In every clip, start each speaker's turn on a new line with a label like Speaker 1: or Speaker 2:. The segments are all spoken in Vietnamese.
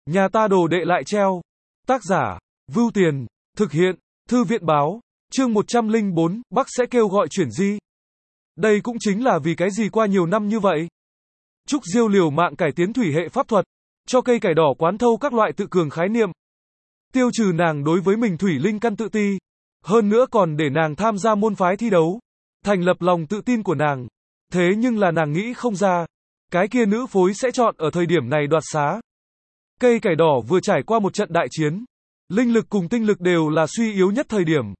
Speaker 1: Nhà ta đồ đệ lại treo. Tác giả, Vưu Tiền, thực hiện, Thư viện báo, chương 104, Bắc sẽ kêu gọi chuyển di. Đây cũng chính là vì cái gì qua nhiều năm như vậy. Trúc Diêu liều mạng cải tiến thủy hệ pháp thuật, cho cây cải đỏ quán thâu các loại tự cường khái niệm. Tiêu trừ nàng đối với mình thủy linh căn tự ti, hơn nữa còn để nàng tham gia môn phái thi đấu, thành lập lòng tự tin của nàng. Thế nhưng là nàng nghĩ không ra, cái kia nữ phối sẽ chọn ở thời điểm này đoạt xá. Cây cải đỏ vừa trải qua một trận đại chiến, linh lực cùng tinh lực đều là suy yếu nhất thời điểm.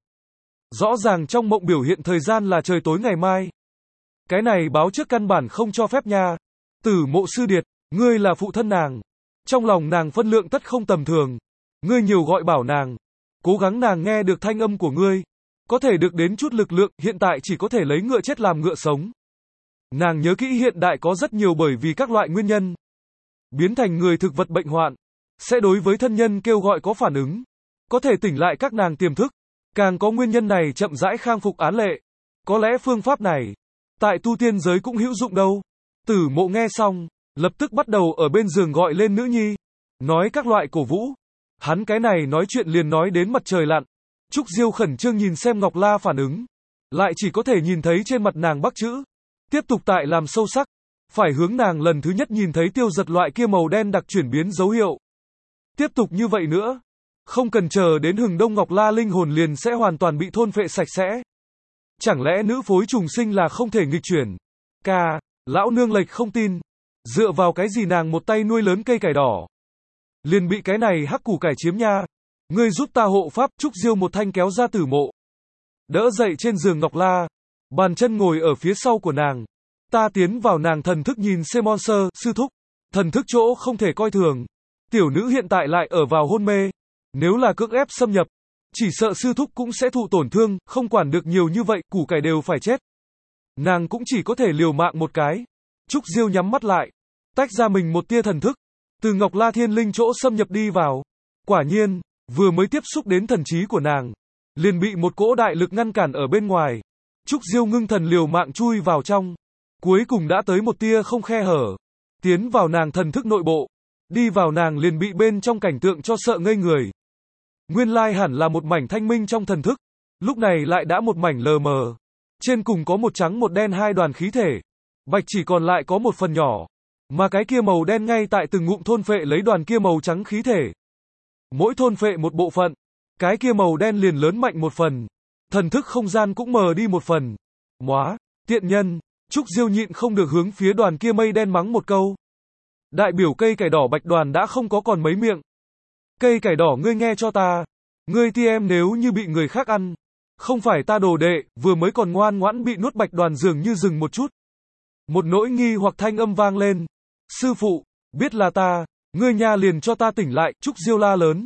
Speaker 1: Rõ ràng trong mộng biểu hiện thời gian là trời tối ngày mai. Cái này báo trước căn bản không cho phép nha. Tử Mộ sư điệt, ngươi là phụ thân nàng. Trong lòng nàng phân lượng tất không tầm thường. Ngươi nhiều gọi bảo nàng, cố gắng nàng nghe được thanh âm của ngươi, có thể được đến chút lực lượng, hiện tại chỉ có thể lấy ngựa chết làm ngựa sống. Nàng nhớ kỹ hiện đại có rất nhiều bởi vì các loại nguyên nhân, biến thành người thực vật bệnh hoạn, sẽ đối với thân nhân kêu gọi có phản ứng, có thể tỉnh lại các nàng tiềm thức, càng có nguyên nhân này chậm rãi khang phục án lệ. Có lẽ phương pháp này, tại tu tiên giới cũng hữu dụng đâu. Tử Mộ nghe xong, lập tức bắt đầu ở bên giường gọi lên nữ nhi, nói các loại cổ vũ. Hắn cái này nói chuyện liền nói đến mặt trời lặn. Trúc Diêu khẩn trương nhìn xem Ngọc La phản ứng, lại chỉ có thể nhìn thấy trên mặt nàng bắc chữ. Tiếp tục tại làm sâu sắc, phải hướng nàng lần thứ nhất nhìn thấy tiêu giật loại kia màu đen đặc chuyển biến dấu hiệu. Tiếp tục như vậy nữa, không cần chờ đến hừng đông Ngọc La linh hồn liền sẽ hoàn toàn bị thôn phệ sạch sẽ. Chẳng lẽ nữ phối trùng sinh là không thể nghịch chuyển? Ca, lão nương lệch không tin. Dựa vào cái gì nàng một tay nuôi lớn cây cải đỏ, liền bị cái này hắc củ cải chiếm nha. Ngươi giúp ta hộ pháp. Trúc Diêu một thanh kéo ra Tử Mộ, đỡ dậy trên giường Ngọc La, bàn chân ngồi ở phía sau của nàng. Ta tiến vào nàng thần thức nhìn Semonser, sư thúc. Thần thức chỗ không thể coi thường. Tiểu nữ hiện tại lại ở vào hôn mê. Nếu là cưỡng ép xâm nhập, chỉ sợ sư thúc cũng sẽ thụ tổn thương, không quản được nhiều như vậy, củ cải đều phải chết. Nàng cũng chỉ có thể liều mạng một cái. Trúc Diêu nhắm mắt lại, tách ra mình một tia thần thức, từ Ngọc La thiên linh chỗ xâm nhập đi vào. Quả nhiên, vừa mới tiếp xúc đến thần trí của nàng, liền bị một cỗ đại lực ngăn cản ở bên ngoài. Trúc Diêu ngưng thần liều mạng chui vào trong, cuối cùng đã tới một tia không khe hở, tiến vào nàng thần thức nội bộ. Đi vào nàng liền bị bên trong cảnh tượng cho sợ ngây người. Nguyên lai hẳn là một mảnh thanh minh trong thần thức, lúc này lại đã một mảnh lờ mờ. Trên cùng có một trắng một đen hai đoàn khí thể, bạch chỉ còn lại có một phần nhỏ, mà cái kia màu đen ngay tại từng ngụm thôn phệ lấy đoàn kia màu trắng khí thể. Mỗi thôn phệ một bộ phận, cái kia màu đen liền lớn mạnh một phần, thần thức không gian cũng mờ đi một phần. Móa, tiện nhân. Trúc Diêu nhịn không được hướng phía đoàn kia mây đen mắng một câu. Đại biểu cây cải đỏ bạch đoàn đã không có còn mấy miệng. Cây cải đỏ ngươi nghe cho ta, ngươi ti em nếu như bị người khác ăn, không phải ta đồ đệ, vừa mới còn ngoan ngoãn bị nuốt bạch đoàn dường như dừng một chút. Một nỗi nghi hoặc thanh âm vang lên. Sư phụ, biết là ta, ngươi nha liền cho ta tỉnh lại. Trúc Diêu la lớn.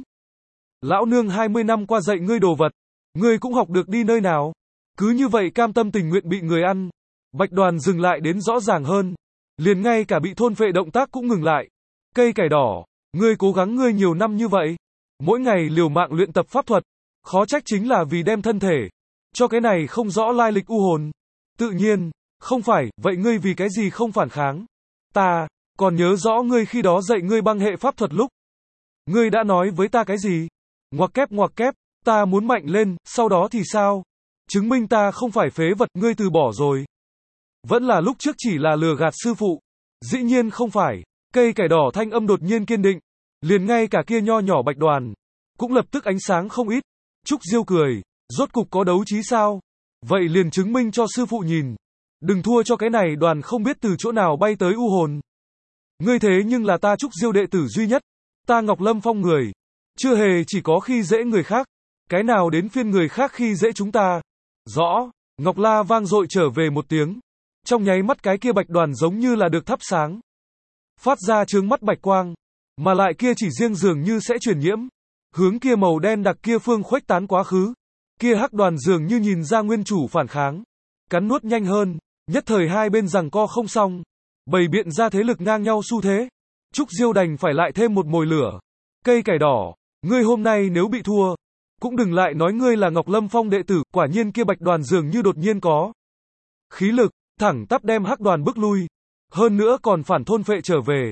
Speaker 1: Lão nương 20 năm qua dạy ngươi đồ vật, ngươi cũng học được đi nơi nào. Cứ như vậy cam tâm tình nguyện bị người ăn. Bạch đoàn dừng lại đến rõ ràng hơn, liền ngay cả bị thôn phệ động tác cũng ngừng lại. Cây cải đỏ, ngươi cố gắng ngươi nhiều năm như vậy, mỗi ngày liều mạng luyện tập pháp thuật, khó trách chính là vì đem thân thể cho cái này không rõ lai lịch u hồn. Tự nhiên, không phải, vậy ngươi vì cái gì không phản kháng? Ta còn nhớ rõ ngươi khi đó dạy ngươi băng hệ pháp thuật lúc, ngươi đã nói với ta cái gì? Ngoặc kép, ta muốn mạnh lên, sau đó thì sao? Chứng minh ta không phải phế vật, ngươi từ bỏ rồi. Vẫn là lúc trước chỉ là lừa gạt sư phụ. Dĩ nhiên không phải. Cây cải đỏ thanh âm đột nhiên kiên định, liền ngay cả kia nho nhỏ bạch đoàn cũng lập tức ánh sáng không ít. Trúc Diêu cười, rốt cục có đấu trí sao? Vậy liền chứng minh cho sư phụ nhìn, đừng thua cho cái này đoàn không biết từ chỗ nào bay tới u hồn. Ngươi thế nhưng là ta Trúc Diêu đệ tử duy nhất, ta Ngọc Lâm Phong người, chưa hề chỉ có khi dễ người khác, cái nào đến phiên người khác khi dễ chúng ta. Rõ. Ngọc La vang dội trở về một tiếng. Trong nháy mắt cái kia bạch đoàn giống như là được thắp sáng, phát ra chướng mắt bạch quang, mà lại kia chỉ riêng dường như sẽ truyền nhiễm, hướng kia màu đen đặc kia phương khuếch tán quá khứ. Kia hắc đoàn dường như nhìn ra nguyên chủ phản kháng, cắn nuốt nhanh hơn, nhất thời hai bên giằng co không xong, bày biện ra thế lực ngang nhau xu thế. Trúc Diêu đành phải lại thêm một mồi lửa. Cây cải đỏ, ngươi hôm nay nếu bị thua, cũng đừng lại nói ngươi là Ngọc Lâm Phong đệ tử. Quả nhiên kia bạch đoàn dường như đột nhiên có khí lực, thẳng tắp đem hắc đoàn bức lui, hơn nữa còn phản thôn phệ trở về.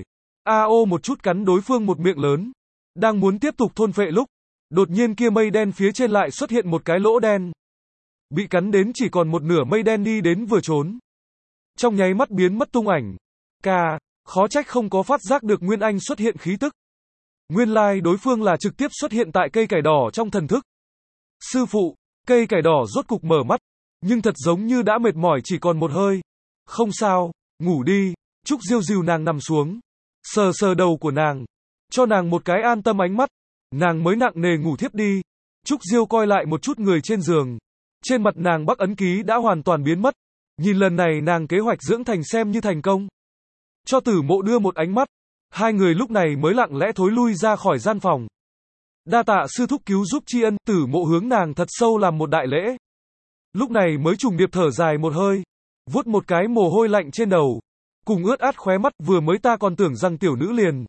Speaker 1: AO một chút cắn đối phương một miệng lớn. Đang muốn tiếp tục thôn phệ lúc, đột nhiên kia mây đen phía trên lại xuất hiện một cái lỗ đen. Bị cắn đến chỉ còn một nửa mây đen đi đến vừa trốn. Trong nháy mắt biến mất tung ảnh. Khó trách không có phát giác được Nguyên Anh xuất hiện khí tức. Nguyên lai đối phương là trực tiếp xuất hiện tại cây cải đỏ trong thần thức. Sư phụ, cây cải đỏ rốt cục mở mắt, nhưng thật giống như đã mệt mỏi chỉ còn một hơi. Không sao, ngủ đi. Trúc Diêu dìu nàng nằm xuống, sờ sờ đầu của nàng, cho nàng một cái an tâm ánh mắt, nàng mới nặng nề ngủ thiếp đi. Trúc Diêu coi lại một chút người trên giường, trên mặt nàng Bắc ấn ký đã hoàn toàn biến mất, nhìn lần này nàng kế hoạch dưỡng thành xem như thành công. Cho Tử Mộ đưa một ánh mắt, hai người lúc này mới lặng lẽ thối lui ra khỏi gian phòng. Đa tạ sư thúc cứu giúp tri ân, Tử Mộ hướng nàng thật sâu làm một đại lễ. Lúc này mới trùng điệp thở dài một hơi, vuốt một cái mồ hôi lạnh trên đầu, cùng ướt át khóe mắt, vừa mới ta còn tưởng rằng tiểu nữ liền.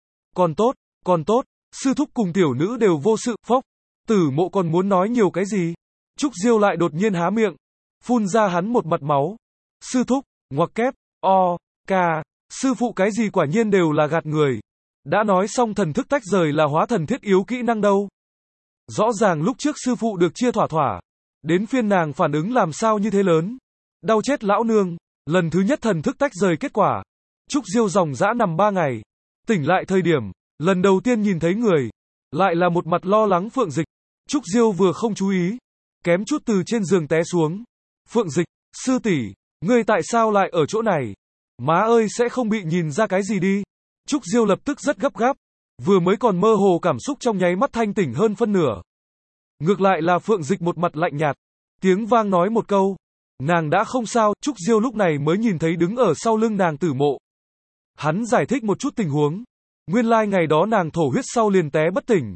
Speaker 1: Còn tốt, sư thúc cùng tiểu nữ đều vô sự, phốc. Tử Mộ còn muốn nói nhiều cái gì. Trúc Diêu lại đột nhiên há miệng, phun ra hắn một mặt máu. Sư thúc, ngoặc kép, sư phụ cái gì quả nhiên đều là gạt người. Đã nói xong thần thức tách rời là hóa thần thiết yếu kỹ năng đâu. Rõ ràng lúc trước sư phụ được chia thỏa thỏa. Đến phiên nàng phản ứng làm sao như thế lớn. Đau chết lão nương. Lần thứ nhất thần thức tách rời kết quả. Trúc Diêu dòng dã nằm 3 ngày. Tỉnh lại thời điểm, lần đầu tiên nhìn thấy người. Lại là một mặt lo lắng Phượng Dịch. Trúc Diêu vừa không chú ý, kém chút từ trên giường té xuống. Phượng Dịch, sư tỷ, ngươi tại sao lại ở chỗ này? Má ơi sẽ không bị nhìn ra cái gì đi. Trúc Diêu lập tức rất gấp gáp. Vừa mới còn mơ hồ cảm xúc trong nháy mắt thanh tỉnh hơn phân nửa. Ngược lại là Phượng Dịch một mặt lạnh nhạt. Tiếng vang nói một câu. Nàng đã không sao, Trúc Diêu lúc này mới nhìn thấy đứng ở sau lưng nàng Tử Mộ. Hắn giải thích một chút tình huống. Nguyên lai ngày đó nàng thổ huyết sau liền té bất tỉnh.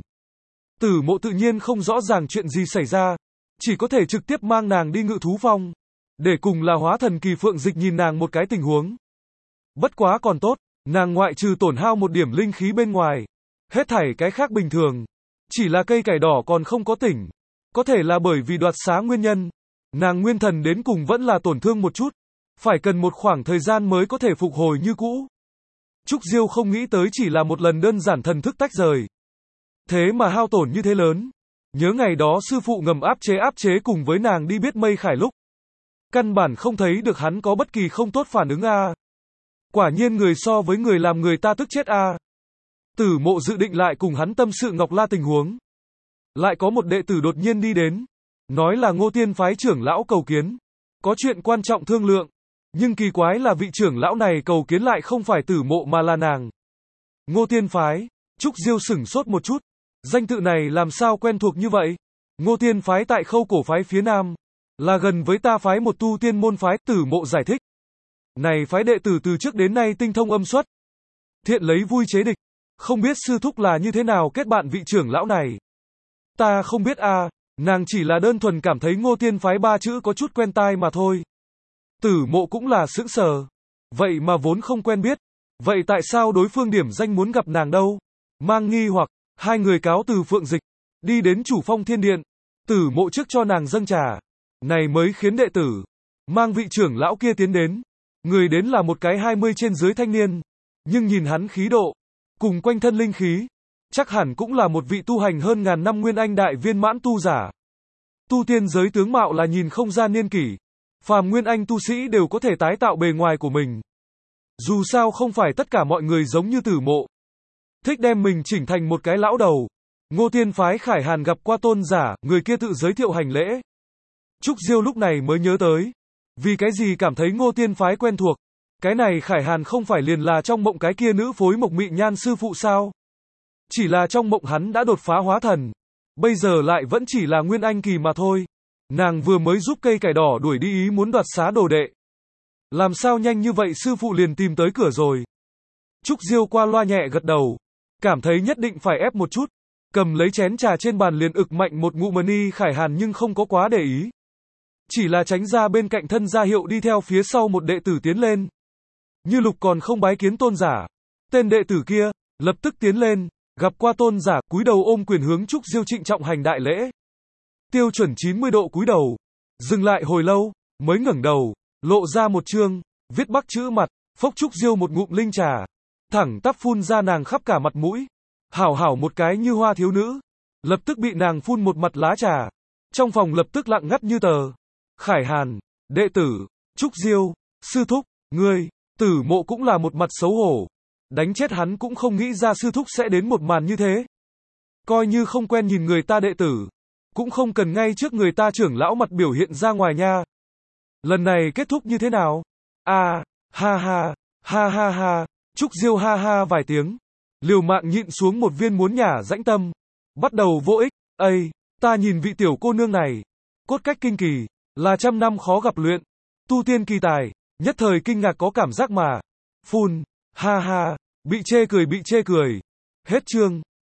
Speaker 1: Tử Mộ tự nhiên không rõ ràng chuyện gì xảy ra. Chỉ có thể trực tiếp mang nàng đi Ngự Thú Phong. Để cùng là hóa thần kỳ Phượng Dịch nhìn nàng một cái tình huống. Bất quá còn tốt, nàng ngoại trừ tổn hao một điểm linh khí bên ngoài. Hết thảy cái khác bình thường. Chỉ là cây cải đỏ còn không có tỉnh. Có thể là bởi vì đoạt xá nguyên nhân. Nàng nguyên thần đến cùng vẫn là tổn thương một chút. Phải cần một khoảng thời gian mới có thể phục hồi như cũ. Trúc Diêu không nghĩ tới chỉ là một lần đơn giản thần thức tách rời. Thế mà hao tổn như thế lớn. Nhớ ngày đó sư phụ ngầm áp chế cùng với nàng đi biết Mây Khải lúc. Căn bản không thấy được hắn có bất kỳ không tốt phản ứng a. Quả nhiên người so với người làm người ta tức chết a. Tử Mộ dự định lại cùng hắn tâm sự Ngọc La tình huống. Lại có một đệ tử đột nhiên đi đến. Nói là Ngô Tiên phái trưởng lão cầu kiến. Có chuyện quan trọng thương lượng. Nhưng kỳ quái là vị trưởng lão này cầu kiến lại không phải Tử Mộ mà là nàng. Ngô Tiên phái. Trúc Diêu sửng sốt một chút. Danh tự này làm sao quen thuộc như vậy? Ngô Tiên phái tại Khâu Cổ phái phía nam. Là gần với ta phái một tu tiên môn phái, Tử Mộ giải thích. Này phái đệ tử từ trước đến nay tinh thông âm xuất. Thiện lấy vui chế địch. Không biết sư thúc là như thế nào kết bạn vị trưởng lão này. Ta không biết a, nàng chỉ là đơn thuần cảm thấy Ngô Tiên phái 3 chữ có chút quen tai mà thôi. Tử Mộ cũng là sững sờ. Vậy mà vốn không quen biết. Vậy tại sao đối phương điểm danh muốn gặp nàng đâu? Mang nghi hoặc, hai người cáo từ Phượng Dịch. Đi đến Chủ Phong Thiên Điện. Tử Mộ trước cho nàng dâng trà. Này mới khiến đệ tử. Mang vị trưởng lão kia tiến đến. Người đến là một cái 20 trên dưới thanh niên. Nhưng nhìn hắn khí độ. Cùng quanh thân linh khí. Chắc hẳn cũng là một vị tu hành hơn ngàn năm nguyên anh đại viên mãn tu giả. Tu tiên giới tướng mạo là nhìn không ra niên kỷ. Phàm nguyên anh tu sĩ đều có thể tái tạo bề ngoài của mình. Dù sao không phải tất cả mọi người giống như Tử Mộ. Thích đem mình chỉnh thành một cái lão đầu. Ngô Tiên phái Khải Hàn gặp qua tôn giả, người kia tự giới thiệu hành lễ. Trúc Diêu lúc này mới nhớ tới. Vì cái gì cảm thấy Ngô Tiên phái quen thuộc. Cái này Khải Hàn không phải liền là trong mộng cái kia nữ phối mộc mị nhan sư phụ sao? Chỉ là trong mộng hắn đã đột phá hóa thần. Bây giờ lại vẫn chỉ là nguyên anh kỳ mà thôi. Nàng vừa mới giúp cây cải đỏ đuổi đi ý muốn đoạt xá đồ đệ. Làm sao nhanh như vậy sư phụ liền tìm tới cửa rồi. Trúc Diêu qua loa nhẹ gật đầu. Cảm thấy nhất định phải ép một chút. Cầm lấy chén trà trên bàn liền ực mạnh một ngụm mani Khải Hàn nhưng không có quá để ý. Chỉ là tránh ra bên cạnh thân ra hiệu đi theo phía sau một đệ tử tiến lên. Như Lục còn không bái kiến tôn giả. Tên đệ tử kia, lập tức tiến lên, gặp qua tôn giả, cúi đầu ôm quyền hướng Trúc Diêu trịnh trọng hành đại lễ. Tiêu chuẩn 90 độ cúi đầu. Dừng lại hồi lâu, mới ngẩng đầu, lộ ra một chương, viết Bắc chữ mặt, phốc Trúc Diêu một ngụm linh trà. thẳng tắp phun ra nàng khắp cả mặt mũi. Hảo hảo một cái Như Hoa thiếu nữ, lập tức bị nàng phun một mặt lá trà. Trong phòng lập tức lặng ngắt như tờ. Khải Hàn, đệ tử, Trúc Diêu, sư thúc, ngươi, Tử Mộ cũng là một mặt xấu hổ. Đánh chết hắn cũng không nghĩ ra sư thúc sẽ đến một màn như thế. Coi như không quen nhìn người ta đệ tử, cũng không cần ngay trước người ta trưởng lão mặt biểu hiện ra ngoài nha. Lần này kết thúc như thế nào? À, ha ha, ha ha ha, Trúc Diêu ha ha vài tiếng. Liều mạng nhịn xuống một viên muốn nhả rãnh tâm. Bắt đầu vô ích, ây, ta nhìn vị tiểu cô nương này. Cốt cách kinh kỳ, là trăm năm khó gặp luyện. Tu tiên kỳ tài, nhất thời kinh ngạc có cảm giác mà. Phun, ha ha, bị chê cười. Hết chương.